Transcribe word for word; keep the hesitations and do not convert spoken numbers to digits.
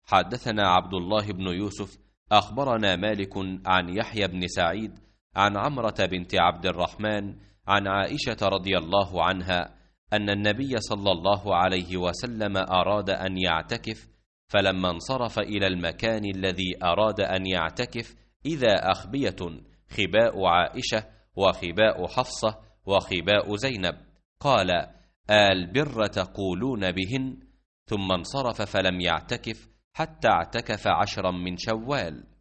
حدثنا عبد الله بن يوسف أخبرنا مالك عن يحيى بن سعيد عن عمرة بنت عبد الرحمن عن عائشة رضي الله عنها أن النبي صلى الله عليه وسلم أراد أن يعتكف، فلما انصرف إلى المكان الذي أراد أن يعتكف إذا أخبية خباء عائشة وخباء حفصة وخباء زينب، قال: البر تقولون بهن؟ ثم انصرف فلم يعتكف حتى اعتكف عشرا من شوال.